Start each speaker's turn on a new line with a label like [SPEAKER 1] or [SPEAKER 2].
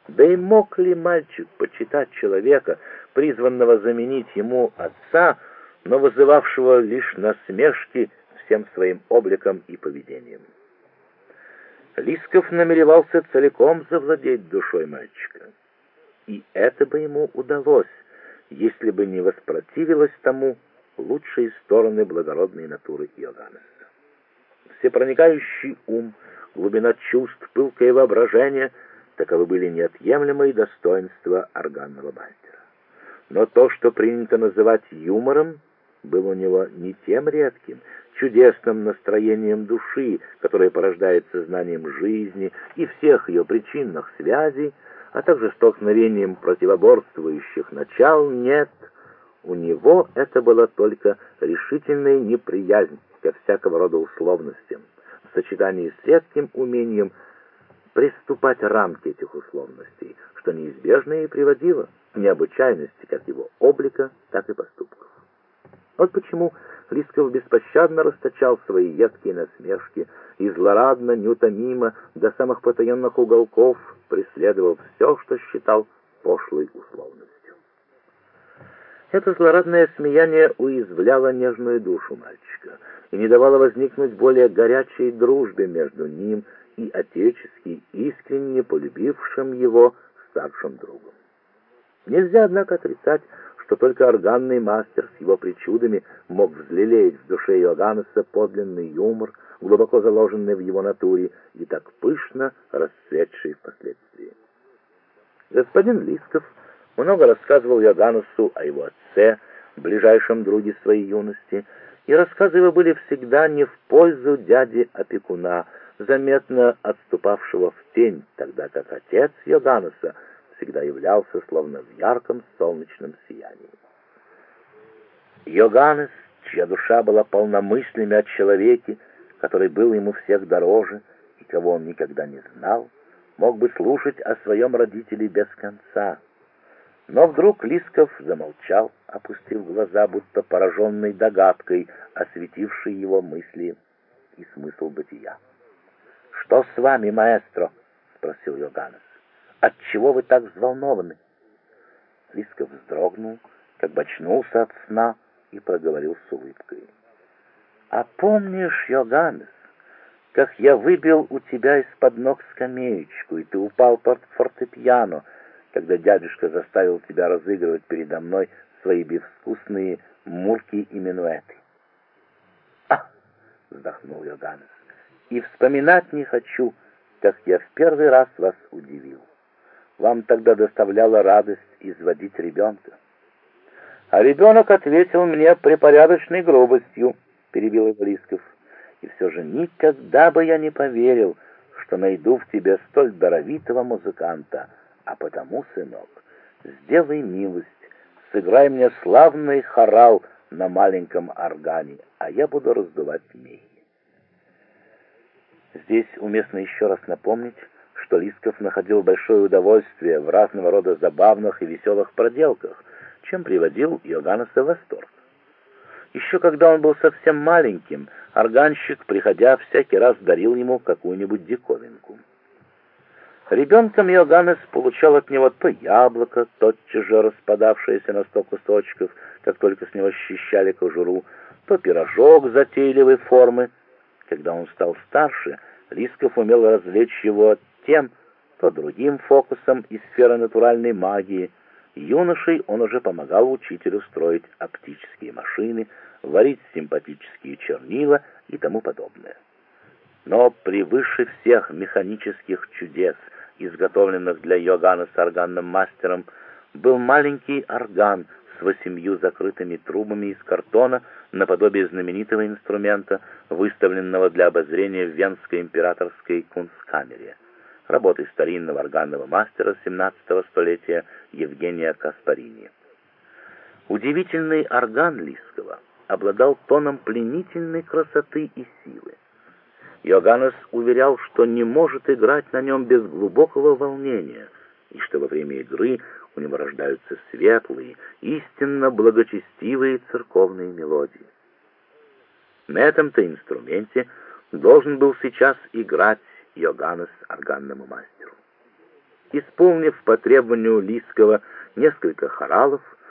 [SPEAKER 1] Да и мог ли мальчик почитать человека, призванного заменить ему отца, но вызывавшего лишь насмешки всем своим обликом и поведением? Лисков намеревался целиком завладеть душой мальчика. И это бы ему удалось, если бы не воспротивилась тому лучшие стороны благородной натуры Иоганнеса. Всепроникающий ум, глубина чувств, пылкое воображение — таковы были неотъемлемые достоинства органного мастера. Но то, что принято называть юмором, было у него не тем редким, чудесным настроением души, которое порождает сознанием жизни и всех ее причинных связей, а также столкновением противоборствующих начал. Нет, у него это была только решительная неприязнь ко всякого рода условностям, в сочетании с редким умением приступать рамки этих условностей, что неизбежно и приводило к необычайности как его облика, так и поступков. Вот почему Лисков беспощадно расточал свои едкие насмешки и злорадно, неутомимо, до самых потаенных уголков преследовал все, что считал пошлой условностью. Это злорадное смеяние уязвляло нежную душу мальчика и не давало возникнуть более горячей дружбе между ним и отечески искренне полюбившим его старшим другом. Нельзя, однако, отрицать, что только органный мастер с его причудами мог взлелеять в душе Иоганнеса подлинный юмор, глубоко заложенный в его натуре и так пышно расцветший впоследствии. Господин Лисков много рассказывал Иоганнесу о его отце, ближайшем друге своей юности, и рассказы его были всегда не в пользу дяди-опекуна, заметно отступавшего в тень, тогда как отец Иоганнеса всегда являлся словно в ярком солнечном сиянии. Иоганнес, чья душа была полна мыслями о человеке, который был ему всех дороже и кого он никогда не знал, мог бы слушать о своем родителе без конца. Но вдруг Лисков замолчал, опустив глаза, будто пораженный догадкой, осветившей его мысли и смысл бытия. «Что с вами, маэстро?» — спросил Иоганнес. «Отчего вы так взволнованы?» Лисков вздрогнул, как бы очнулся от сна, и проговорил с улыбкой. «А помнишь, Иоганнес, как я выбил у тебя из-под ног скамеечку, и ты упал под фортепиано, когда дядюшка заставил тебя разыгрывать передо мной свои безвкусные мурки и минуэты?» «А!» — вздохнул Иоганнес. «И вспоминать не хочу, как я в первый раз вас удивил. Вам тогда доставляла радость изводить ребенка». «А ребенок ответил мне препорядочной грубостью», — перебил его Лисков. «И все же никогда бы я не поверил, что найду в тебе столь даровитого музыканта. А потому, сынок, сделай милость, сыграй мне славный хорал на маленьком органе, а я буду раздувать мехи». Здесь уместно еще раз напомнить, что Лисков находил большое удовольствие в разного рода забавных и веселых проделках, чем приводил Иоганнеса в восторг. Еще когда он был совсем маленьким, органщик, приходя, всякий раз дарил ему какую-нибудь диковинку. Ребенком Иоганнес получал от него то яблоко, тотчас же распадавшееся на 100 кусочков, как только с него счищали кожуру, то пирожок затейливой формы. Когда он стал старше, Лисков умел развлечь его тем, то другим фокусом из сферы натуральной магии. Юношей он уже помогал учителю строить оптические машины, варить симпатические чернила и тому подобное. Но превыше всех механических чудес, изготовленных для Иоганнеса органным мастером, был маленький орган с 8 закрытыми трубами из картона, наподобие знаменитого инструмента, выставленного для обозрения в Венской императорской кунсткамере, работы старинного органного мастера 17-го столетия Евгения Каспарини. Удивительный орган Лискова обладал тоном пленительной красоты и силы. Иоганнес уверял, что не может играть на нем без глубокого волнения, и что во время игры у него рождаются светлые, истинно благочестивые церковные мелодии. На этом-то инструменте должен был сейчас играть Иоганнес органному мастеру. Исполнив по требованию Лисского несколько хоралов,